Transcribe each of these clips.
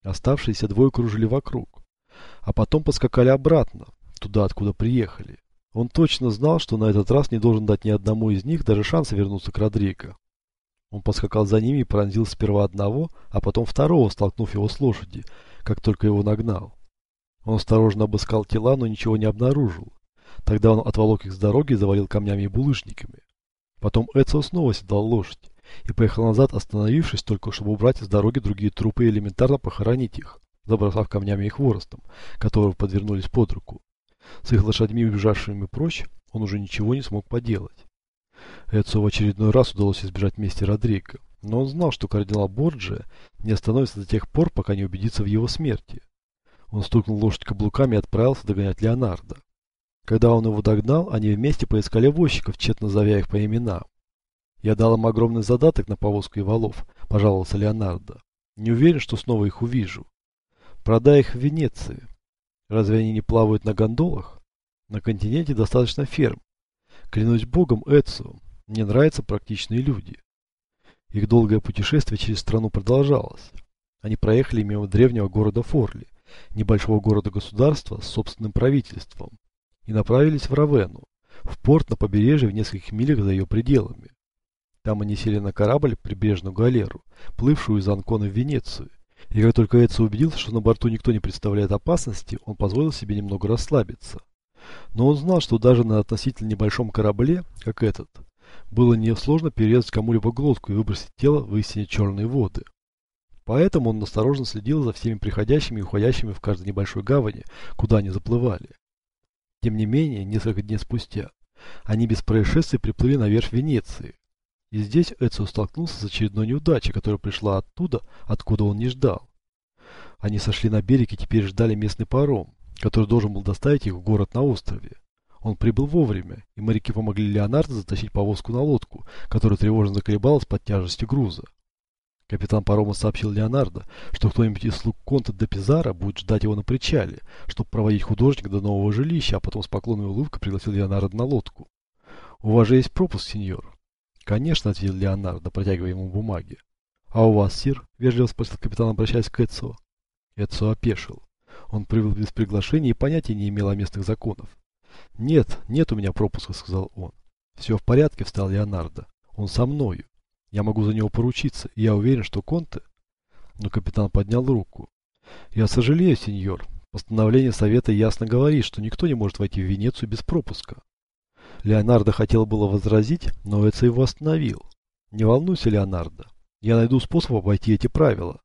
Оставшиеся двое кружили вокруг, а потом поскакали обратно, туда, откуда приехали. Он точно знал, что на этот раз не должен дать ни одному из них даже шанса вернуться к Родриго. Он поскакал за ними и пронзил сперва одного, а потом второго, столкнув его с лошади, как только его нагнал. Он осторожно обыскал тела, но ничего не обнаружил. Тогда он отволок их с дороги и завалил камнями и булыжниками. Потом Эцио снова седлал лошадь и поехал назад, остановившись только, чтобы убрать с дороги другие трупы и элементарно похоронить их, забросав камнями и хворостом, которые подвернулись под руку. С их лошадьми, убежавшими прочь, он уже ничего не смог поделать. Эцио в очередной раз удалось избежать мести Родриго, но он знал, что кардинал Борджиа не остановится до тех пор, пока не убедится в его смерти. Он стукнул лошадь каблуками и отправился догонять Леонардо. Когда он его догнал, они вместе поискали возчиков, тщетно зовя их по именам. «Я дал им огромный задаток на повозку и валов», – пожаловался Леонардо. «Не уверен, что снова их увижу. Продай их в Венеции. Разве они не плавают на гондолах? На континенте достаточно ферм. Клянусь богом, Эцио, мне нравятся практичные люди». Их долгое путешествие через страну продолжалось. Они проехали мимо древнего города Форли, небольшого города-государства с собственным правительством, и направились в Равенну, в порт на побережье в нескольких милях за ее пределами. Там они сели на корабль, прибрежную галеру, плывшую из Анкона в Венецию, и как только Эцио убедился, что на борту никто не представляет опасности, он позволил себе немного расслабиться. Но он знал, что даже на относительно небольшом корабле, как этот, было несложно перерезать кому-либо глотку и выбросить тело в истине черные воды. Поэтому он осторожно следил за всеми приходящими и уходящими в каждой небольшой гавани, куда они заплывали. Тем не менее, несколько дней спустя, они без происшествий приплыли на верфь Венеции. И здесь Эцио столкнулся с очередной неудачей, которая пришла оттуда, откуда он не ждал. Они сошли на берег и теперь ждали местный паром, который должен был доставить их в город на острове. Он прибыл вовремя, и моряки помогли Леонардо затащить повозку на лодку, которая тревожно заколебалась под тяжестью груза. Капитан парома сообщил Леонардо, что кто-нибудь из слуг Конте де Пизаро будет ждать его на причале, чтобы проводить художника до нового жилища, а потом с поклонной улыбкой пригласил Леонардо на лодку. «У вас же есть пропуск, сеньор?» «Конечно», — ответил Леонардо, протягивая ему бумаги. «А у вас, сир?» — вежливо спросил капитан, обращаясь к Эцио. Эцио опешил. Он прибыл без приглашения и понятия не имел о местных законах. «Нет, нет у меня пропуска», — сказал он. «Все в порядке», — встал Леонардо. «Он со мною. Я могу за него поручиться, и я уверен, что Конте...» Но капитан поднял руку. «Я сожалею, сеньор. Постановление совета ясно говорит, что никто не может войти в Венецию без пропуска». Леонардо хотел было возразить, но Эцио его остановил. «Не волнуйся, Леонардо. Я найду способ обойти эти правила».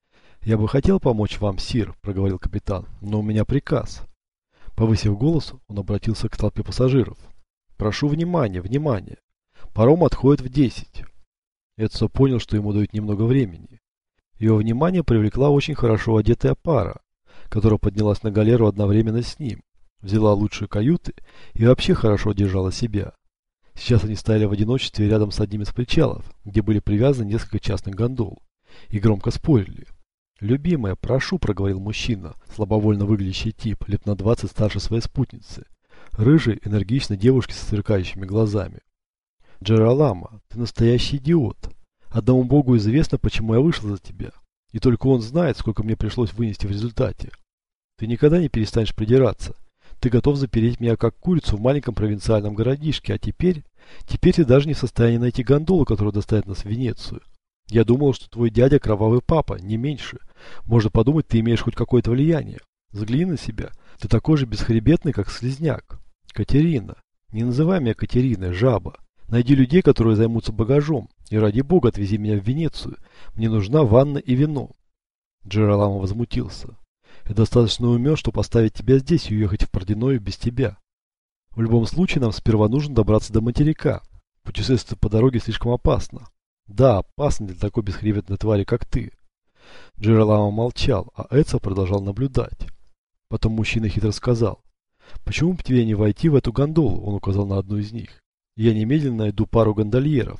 «Я бы хотел помочь вам, сир», — проговорил капитан, — «но у меня приказ». Повысив голос, он обратился к толпе пассажиров. «Прошу внимания, внимания. Паром отходит в 10». Эцио понял, что ему дают немного времени. Его внимание привлекла очень хорошо одетая пара, которая поднялась на галеру одновременно с ним, взяла лучшие каюты и вообще хорошо держала себя. Сейчас они стояли в одиночестве рядом с одним из причалов, где были привязаны несколько частных гондол, и громко спорили. «Любимая, прошу», — проговорил мужчина, слабовольно выглядящий тип, лет на 20 старше своей спутницы, рыжей, энергичной девушки со сверкающими глазами. «Джероламо, ты настоящий идиот. Одному Богу известно, почему я вышел за тебя, и только он знает, сколько мне пришлось вынести в результате. Ты никогда не перестанешь придираться. Ты готов запереть меня как курицу в маленьком провинциальном городишке, а теперь ты даже не в состоянии найти гондолу, которая доставит нас в Венецию. Я думал, что твой дядя кровавый папа, не меньше. Можно подумать, ты имеешь хоть какое-то влияние. Взгляни на себя. Ты такой же бесхребетный, как слизняк. Катерина. Не называй меня Катериной, жаба. Найди людей, которые займутся багажом, и ради бога отвези меня в Венецию. Мне нужна ванна и вино». Джероламо возмутился. «Я достаточно умен, чтобы оставить тебя здесь и уехать в Порденою без тебя. В любом случае, нам сперва нужно добраться до материка. Путешествие по дороге слишком опасно». «Да, опасно для такой бесхребетной твари, как ты». Джероламо молчал, а Эцио продолжал наблюдать. Потом мужчина хитро сказал: «Почему бы тебе не войти в эту гондолу?» — он указал на одну из них. «Я немедленно найду пару гондольеров».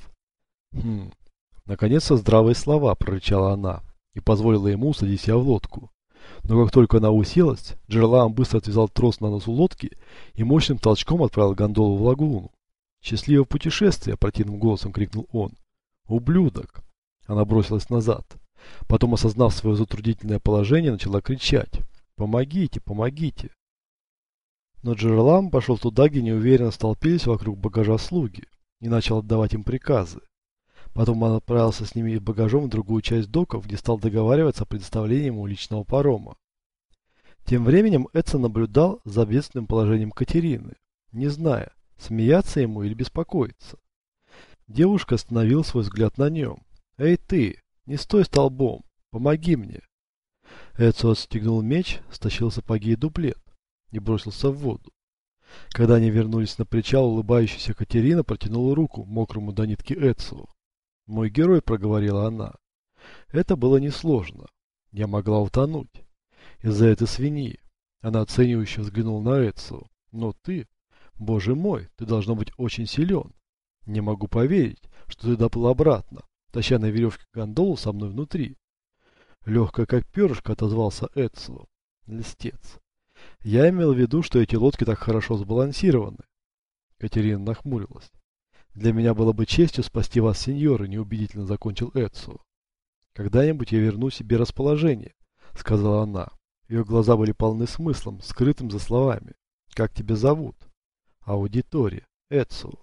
Наконец-то здравые слова», — прорычала она и позволила ему усадить себя в лодку. Но как только она уселась, Джероламо быстро отвязал трос на носу лодки и мощным толчком отправил гондолу в лагуну. «Счастливого путешествия!» — противным голосом крикнул он. «Ублюдок!» Она бросилась назад. Потом, осознав свое затруднительное положение, начала кричать: «Помогите! Помогите!». Но Джералам пошел туда, где неуверенно столпились вокруг багажа слуги, и начал отдавать им приказы. Потом он отправился с ними и багажом в другую часть доков, где стал договариваться о предоставлении ему личного парома. Тем временем Эдсон наблюдал за бедственным положением Катерины, не зная, смеяться ему или беспокоиться. Девушка остановила свой взгляд на нем. «Эй ты, не стой столбом, помоги мне!». Эдсон отстегнул меч, стащил сапоги и дуплет и бросился в воду. Когда они вернулись на причал, улыбающаяся Катерина протянула руку мокрому до нитки Эдсу. «Мой герой», — проговорила она, — «это было несложно. Я могла утонуть. Из-за этой свиньи». Она оценивающе взглянула на Эдсу. «Но ты, боже мой, ты должно быть очень силен. Не могу поверить, что ты доплыл обратно, таща на веревке гондолу со мной внутри». «Легкая, как перышко», — отозвался Эдсу. «Льстец. Я имел в виду, что эти лодки так хорошо сбалансированы». Катерина нахмурилась. «Для меня было бы честью спасти вас, сеньоры», — неубедительно закончил Эдсу. «Когда-нибудь я верну себе расположение», — сказала она. Ее глаза были полны смыслом, скрытым за словами. «Как тебя зовут?» «Аудитория. Эдсу».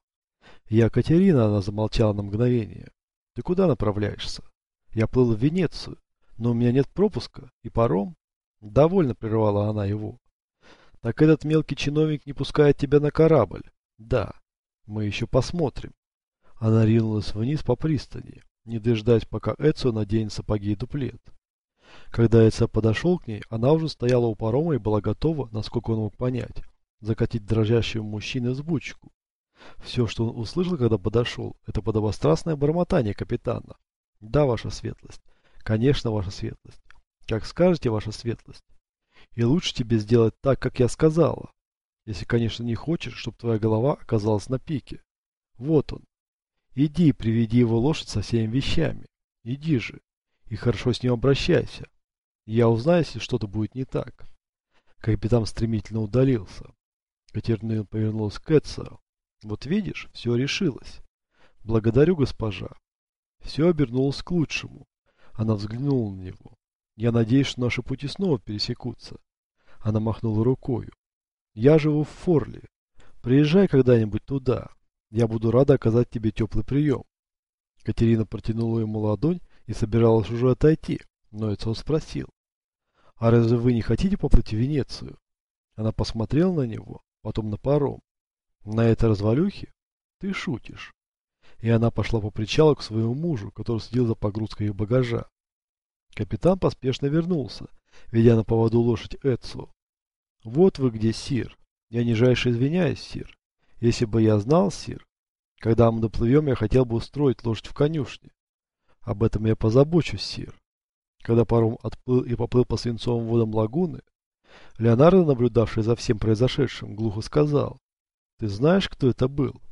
«Я Катерина», — она замолчала на мгновение. «Ты куда направляешься?» «Я плыл в Венецию, но у меня нет пропуска и паром». «Довольно», — прервала она его. «Так этот мелкий чиновник не пускает тебя на корабль?» «Да. Мы еще посмотрим». Она ринулась вниз по пристани, не дожидаясь, пока Эдсо наденет сапоги и дуплет. Когда Эдсо подошел к ней, она уже стояла у парома и была готова, насколько он мог понять, закатить дрожащего мужчины взбучку. Все, что он услышал, когда подошел, это подобострастное бормотание капитана. «Да, ваша светлость. Конечно, ваша светлость. Как скажете, ваша светлость. И лучше тебе сделать так, как я сказала. Если, конечно, не хочешь, чтобы твоя голова оказалась на пике. Вот он. Иди, приведи его лошадь со всеми вещами. Иди же. И хорошо с ним обращайся. Я узнаю, если что-то будет не так». Капитан стремительно удалился. Катерина повернулась к Эдсо. «Вот видишь, все решилось. Благодарю, госпожа». Все обернулось к лучшему. Она взглянула на него. «Я надеюсь, что наши пути снова пересекутся». Она махнула рукою. «Я живу в Форле. Приезжай когда-нибудь туда. Я буду рада оказать тебе теплый прием». Катерина протянула ему ладонь и собиралась уже отойти, но Эдсо спросил: «А разве вы не хотите поплыть в Венецию?» Она посмотрела на него, потом на паром. «На этой развалюхе? Ты шутишь». И она пошла по причалу к своему мужу, который следил за погрузкой их багажа. Капитан поспешно вернулся, ведя на поводу лошадь Эдсо. «Вот вы где, сир. Я нижайше извиняюсь, сир. Если бы я знал, сир, когда мы доплывем, я хотел бы устроить лошадь в конюшне. Об этом я позабочусь, сир». Когда паром отплыл и поплыл по свинцовым водам лагуны, Леонардо, наблюдавший за всем произошедшим, глухо сказал: «Ты знаешь, кто это был?»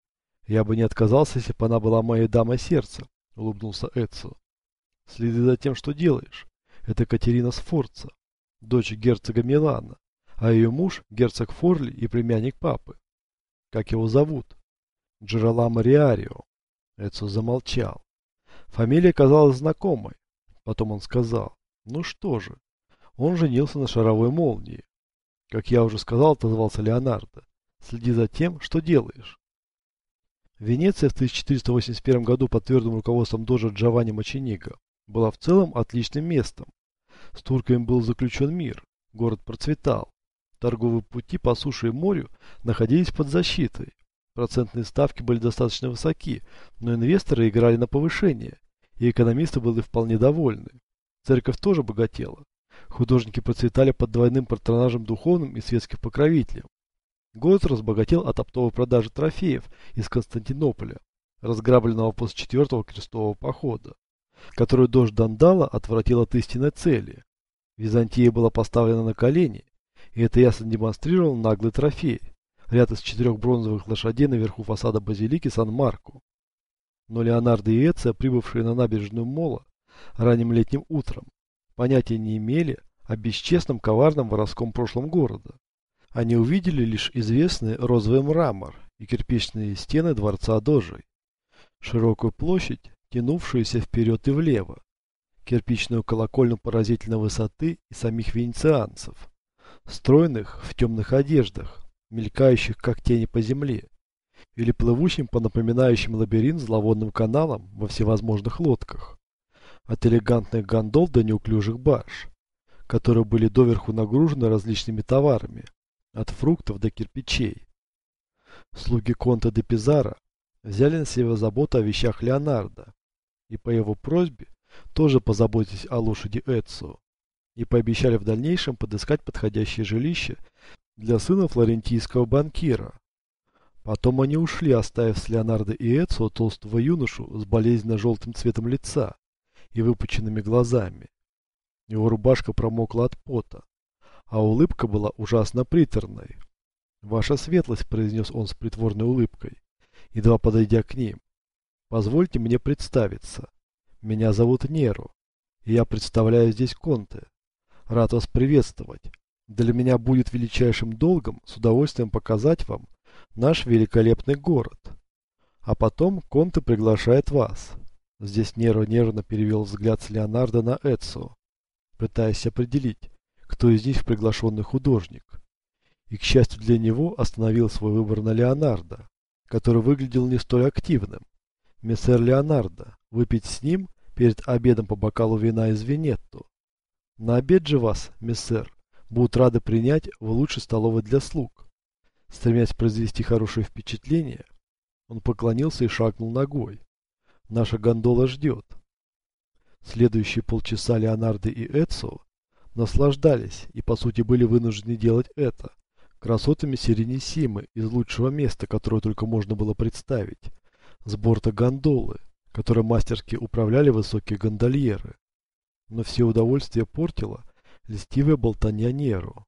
«Я бы не отказался, если бы она была моей дамой сердца», — улыбнулся Эдсо. «Следи за тем, что делаешь. Это Катерина Сфорца, дочь герцога Милана, а ее муж — герцог Форли и племянник папы. Как его зовут?» «Джероламо Риарио». Эдсо замолчал. Фамилия казалась знакомой. Потом он сказал: «Ну что же, он женился на шаровой молнии». «Как я уже сказал», — отозвался Леонардо, — «следи за тем, что делаешь». Венеция в 1481 году под твердым руководством дожа Джованни Мочениго была в целом отличным местом. С турками был заключен мир, город процветал. Торговые пути по суше и морю находились под защитой. Процентные ставки были достаточно высоки, но инвесторы играли на повышение, и экономисты были вполне довольны. Церковь тоже богатела. Художники процветали под двойным патронажем духовным и светских покровителей. Город разбогател от оптовой продажи трофеев из Константинополя, разграбленного после четвертого крестового похода, который дождь Дандала отвратил от истинной цели. Византия была поставлена на колени, и это ясно демонстрировал наглый трофей — ряд из 4 бронзовых лошадей наверху фасада базилики Сан-Марко. Но Леонардо и Эцио, прибывшие на набережную Мола ранним летним утром, понятия не имели о бесчестном, коварном воровском прошлом города. Они увидели лишь известный розовый мрамор и кирпичные стены дворца Дожей, широкую площадь, тянувшуюся вперед и влево, кирпичную колокольню поразительной высоты и самих венецианцев, стройных в темных одеждах, мелькающих как тени по земле, или плывущим по напоминающим лабиринт зловонным каналам во всевозможных лодках, от элегантных гондол до неуклюжих барж, которые были доверху нагружены различными товарами, от фруктов до кирпичей. Слуги Конте де Пизаро взяли на себя заботу о вещах Леонардо, и по его просьбе тоже позаботились о лошади Эцио, и пообещали в дальнейшем подыскать подходящее жилище для сына флорентийского банкира. Потом они ушли, оставив с Леонардо и Эцио толстого юношу с болезненно-желтым цветом лица и выпученными глазами. Его рубашка промокла от пота, а улыбка была ужасно приторной. «Ваша светлость», — произнес он с притворной улыбкой, едва подойдя к ним, — «позвольте мне представиться. Меня зовут Неро, и я представляю здесь Конте. Рад вас приветствовать. Для меня будет величайшим долгом с удовольствием показать вам наш великолепный город. А потом Конте приглашает вас». Здесь Неро нервно перевел взгляд с Леонардо на Эцио, пытаясь определить, кто из них приглашенный художник. И, к счастью для него, остановил свой выбор на Леонардо, который выглядел не столь активным. «Мессер Леонардо, выпить с ним перед обедом по бокалу вина из Венетто. На обед же вас, мессер, будут рады принять в лучшей столовой для слуг». Стремясь произвести хорошее впечатление, он поклонился и шагнул ногой. «Наша гондола ждет». Следующие полчаса Леонардо и Эцио наслаждались и, по сути, были вынуждены делать это красотами Сиренисимы из лучшего места, которое только можно было представить, с борта гондолы, которой мастерски управляли высокие гондольеры. Но все удовольствие портило льстивая болтанья Неро.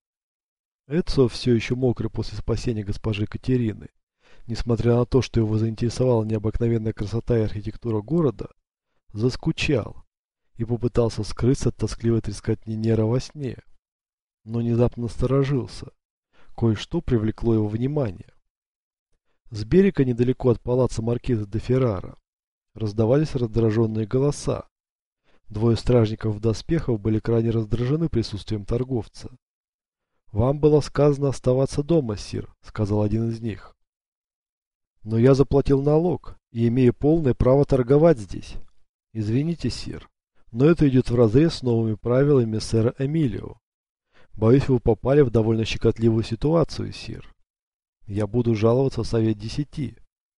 Эцио, все еще мокрый после спасения госпожи Катерины, несмотря на то, что его заинтересовала необыкновенная красота и архитектура города, заскучал и попытался скрыться от тоскливой трескотни Неро во сне, но внезапно насторожился. Кое-что привлекло его внимание. С берега, недалеко от палаца маркиза де Феррара, раздавались раздраженные голоса. Двое стражников в доспехах были крайне раздражены присутствием торговца. «Вам было сказано оставаться дома, сир», — сказал один из них. «Но я заплатил налог и имею полное право торговать здесь. Извините, сир, но это идет вразрез с новыми правилами сэра Эмилио. Боюсь, вы попали в довольно щекотливую ситуацию, сир. Я буду жаловаться в совет 10.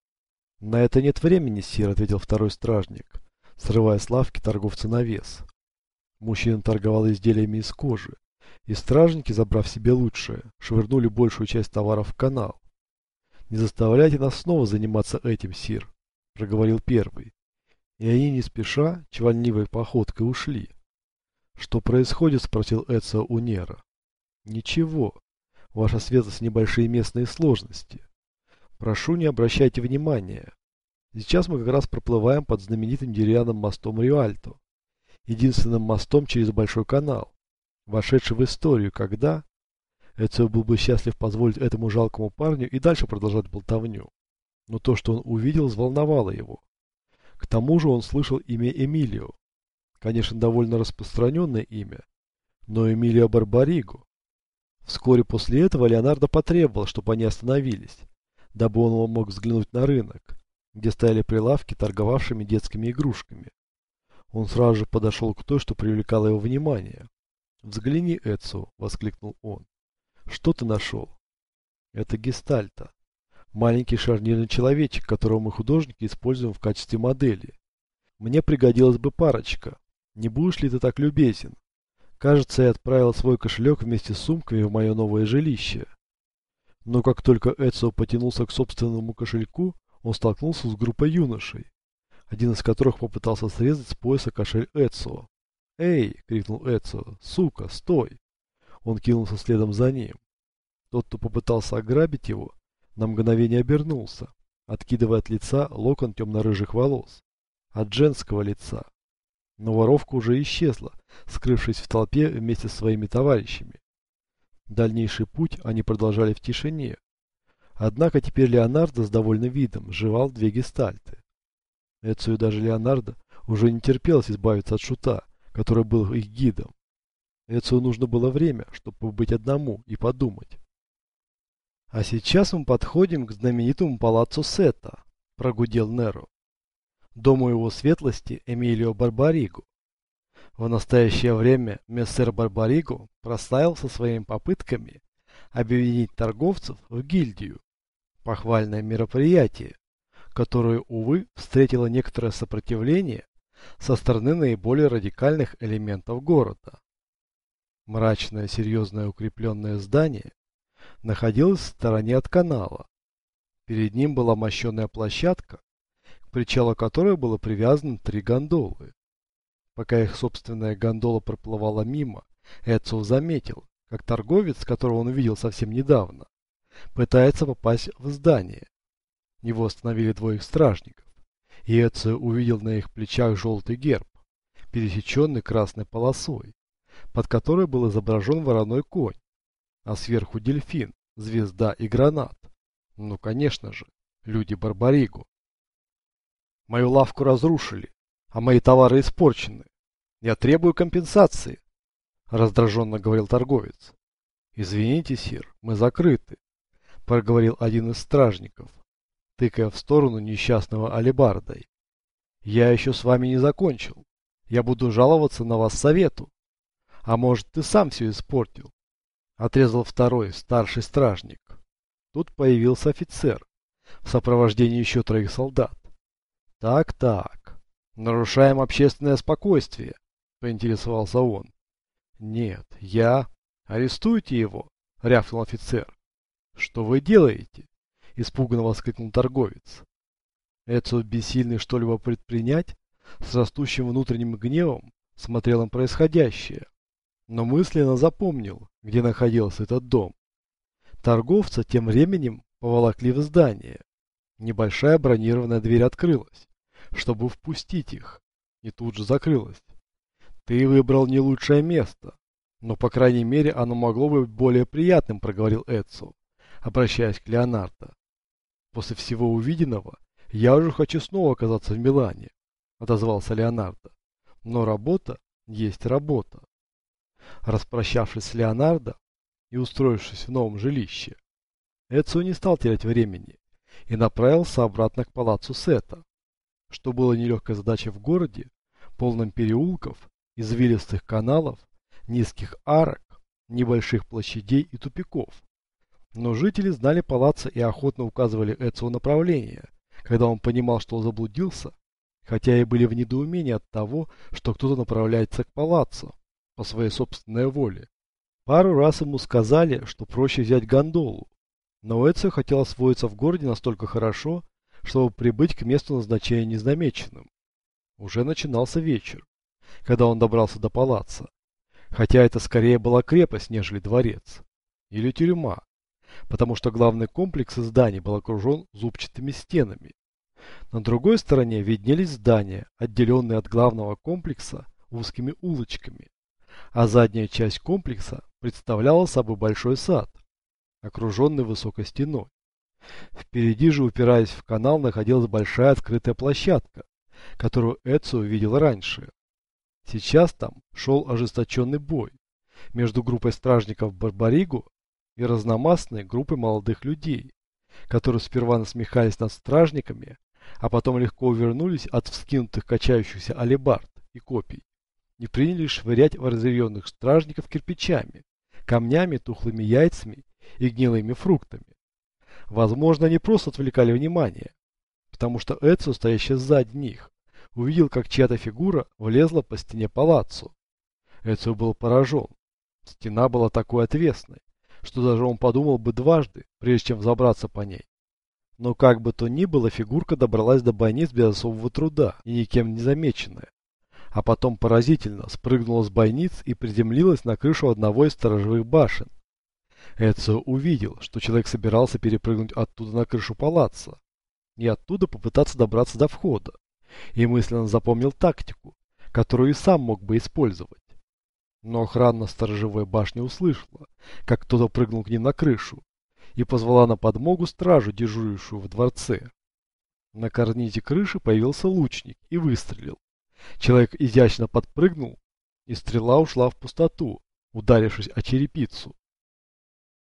На это нет времени, сир, ответил второй стражник, срывая с лавки торговца на вес. Мужчина торговал изделиями из кожи, и стражники, забрав себе лучшее, швырнули большую часть товаров в канал. «Не заставляйте нас снова заниматься этим, сир», — проговорил первый. И они не спеша, чванливой походкой ушли. «Что происходит?» — спросил Эцио у Неро. «Ничего. Ваша светлость, небольшие местные сложности. Прошу, не обращайте внимания. Сейчас мы как раз проплываем под знаменитым деревянным мостом Риальто, единственным мостом через Большой канал, вошедший в историю, когда...» Эцио был бы счастлив позволить этому жалкому парню и дальше продолжать болтовню. Но то, что он увидел, взволновало его. К тому же он слышал имя Эмилио. Конечно, довольно распространенное имя, но Эмилио Барбариго. Вскоре после этого Леонардо потребовал, чтобы они остановились, дабы он мог взглянуть на рынок, где стояли прилавки, торговавшими детскими игрушками. Он сразу же подошел к той, что привлекало его внимание. «Взгляни, Эцио!» — воскликнул он. «Что ты нашел?» «Это гестальта. Маленький шарнирный человечек, которого мы, художники, используем в качестве модели. Мне пригодилась бы парочка. Не будешь ли ты так любезен? Кажется, я отправил свой кошелек вместе с сумками в мое новое жилище». Но как только Эцио потянулся к собственному кошельку, он столкнулся с группой юношей, один из которых попытался срезать с пояса кошель Эцио. «Эй!» — крикнул Эцио. «Сука, стой!» Он кинулся следом за ним. Тот, кто попытался ограбить его, на мгновение обернулся, откидывая от лица локон темно-рыжих волос. От женского лица. Но воровка уже исчезла, скрывшись в толпе вместе со своими товарищами. Дальнейший путь они продолжали в тишине. Однако теперь Леонардо с довольным видом жевал две гестальты. Эцио и даже Леонардо уже не терпелось избавиться от шута, который был их гидом. Эцио нужно было время, чтобы побыть одному и подумать. «А сейчас мы подходим к знаменитому палаццо Сета», – прогудел Неро. «Дому его светлости Эмилио Барбариго. В настоящее время мессер Барбариго прославился своими попытками объединить торговцев в гильдию. Похвальное мероприятие, которое, увы, встретило некоторое сопротивление со стороны наиболее радикальных элементов города. Мрачное, серьезное укрепленное здание находилось в стороне от канала. Перед ним была мощеная площадка, к причалу которой было привязано 3 гондолы. Пока их собственная гондола проплывала мимо, Эцио заметил, как торговец, которого он увидел совсем недавно, пытается попасть в здание. Его остановили 2 стражников, и Эцио увидел на их плечах желтый герб, пересеченный красной полосой, под которой был изображен вороной конь, а сверху дельфин, звезда и гранат. Ну, конечно же, люди Барбариго. «Мою лавку разрушили, а мои товары испорчены. Я требую компенсации», — раздраженно говорил торговец. «Извините, сир, мы закрыты», — проговорил один из стражников, тыкая в сторону несчастного алебардой. «Я еще с вами не закончил. Я буду жаловаться на вас совету. А может, ты сам все испортил?» Отрезал второй, старший стражник. Тут появился офицер в сопровождении еще 3 солдат. «Так, нарушаем общественное спокойствие», — поинтересовался он. «Нет, я...» «Арестуйте его», — рявкнул офицер. «Что вы делаете?» — испуганно воскликнул торговец. Эцио, бессильный что-либо предпринять, с растущим внутренним гневом смотрел на происходящее, но мысленно запомнил, где находился этот дом. Торговца тем временем поволокли в здание. Небольшая бронированная дверь открылась, чтобы впустить их, и тут же закрылась. «Ты выбрал не лучшее место, но, по крайней мере, оно могло быть более приятным», — проговорил Эцио, обращаясь к Леонардо. «После всего увиденного я уже хочу снова оказаться в Милане», — отозвался Леонардо. «Но работа есть работа». Распрощавшись с Леонардо и устроившись в новом жилище, Эцио не стал терять времени и направился обратно к палаццо Сета, что было нелегкой задачей в городе, полном переулков, извилистых каналов, низких арок, небольших площадей и тупиков. Но жители знали палаццо и охотно указывали Эцио направление, когда он понимал, что заблудился, хотя и были в недоумении от того, что кто-то направляется к палаццо по своей собственной воле. Пару раз ему сказали, что проще взять гондолу, но Эцио хотел освоиться в городе настолько хорошо, чтобы прибыть к месту назначения незамеченным. Уже начинался вечер, когда он добрался до палаццо, хотя это скорее была крепость, нежели дворец, или тюрьма, потому что главный комплекс из зданий был окружен зубчатыми стенами. На другой стороне виднелись здания, отделенные от главного комплекса узкими улочками, а задняя часть комплекса представляла собой большой сад, окруженный высокой стеной. Впереди же, упираясь в канал, находилась большая открытая площадка, которую Эцио видел раньше. Сейчас там шел ожесточенный бой между группой стражников Барбариго и разномастной группой молодых людей, которые сперва насмехались над стражниками, а потом легко увернулись от вскинутых качающихся алебард и копий и принялись швырять в разъяренных стражников кирпичами, камнями, тухлыми яйцами и гнилыми фруктами. Возможно, они просто отвлекали внимание, потому что Эцио, стоящий сзади них, увидел, как чья-то фигура влезла по стене палаццо. Эцио был поражен. Стена была такой отвесной, что даже он подумал бы дважды, прежде чем взобраться по ней. Но как бы то ни было, фигурка добралась до бойниц без особого труда и никем не замеченная. А потом поразительно спрыгнула с бойниц и приземлилась на крышу одного из сторожевых башен. Эцио увидел, что человек собирался перепрыгнуть оттуда на крышу палаццо и оттуда попытаться добраться до входа, и мысленно запомнил тактику, которую и сам мог бы использовать. Но охрана сторожевой башни услышала, как кто-то прыгнул к ним на крышу, и позвала на подмогу стражу, дежурившую в дворце. На карнизе крыши появился лучник и выстрелил. Человек изящно подпрыгнул, и стрела ушла в пустоту, ударившись о черепицу.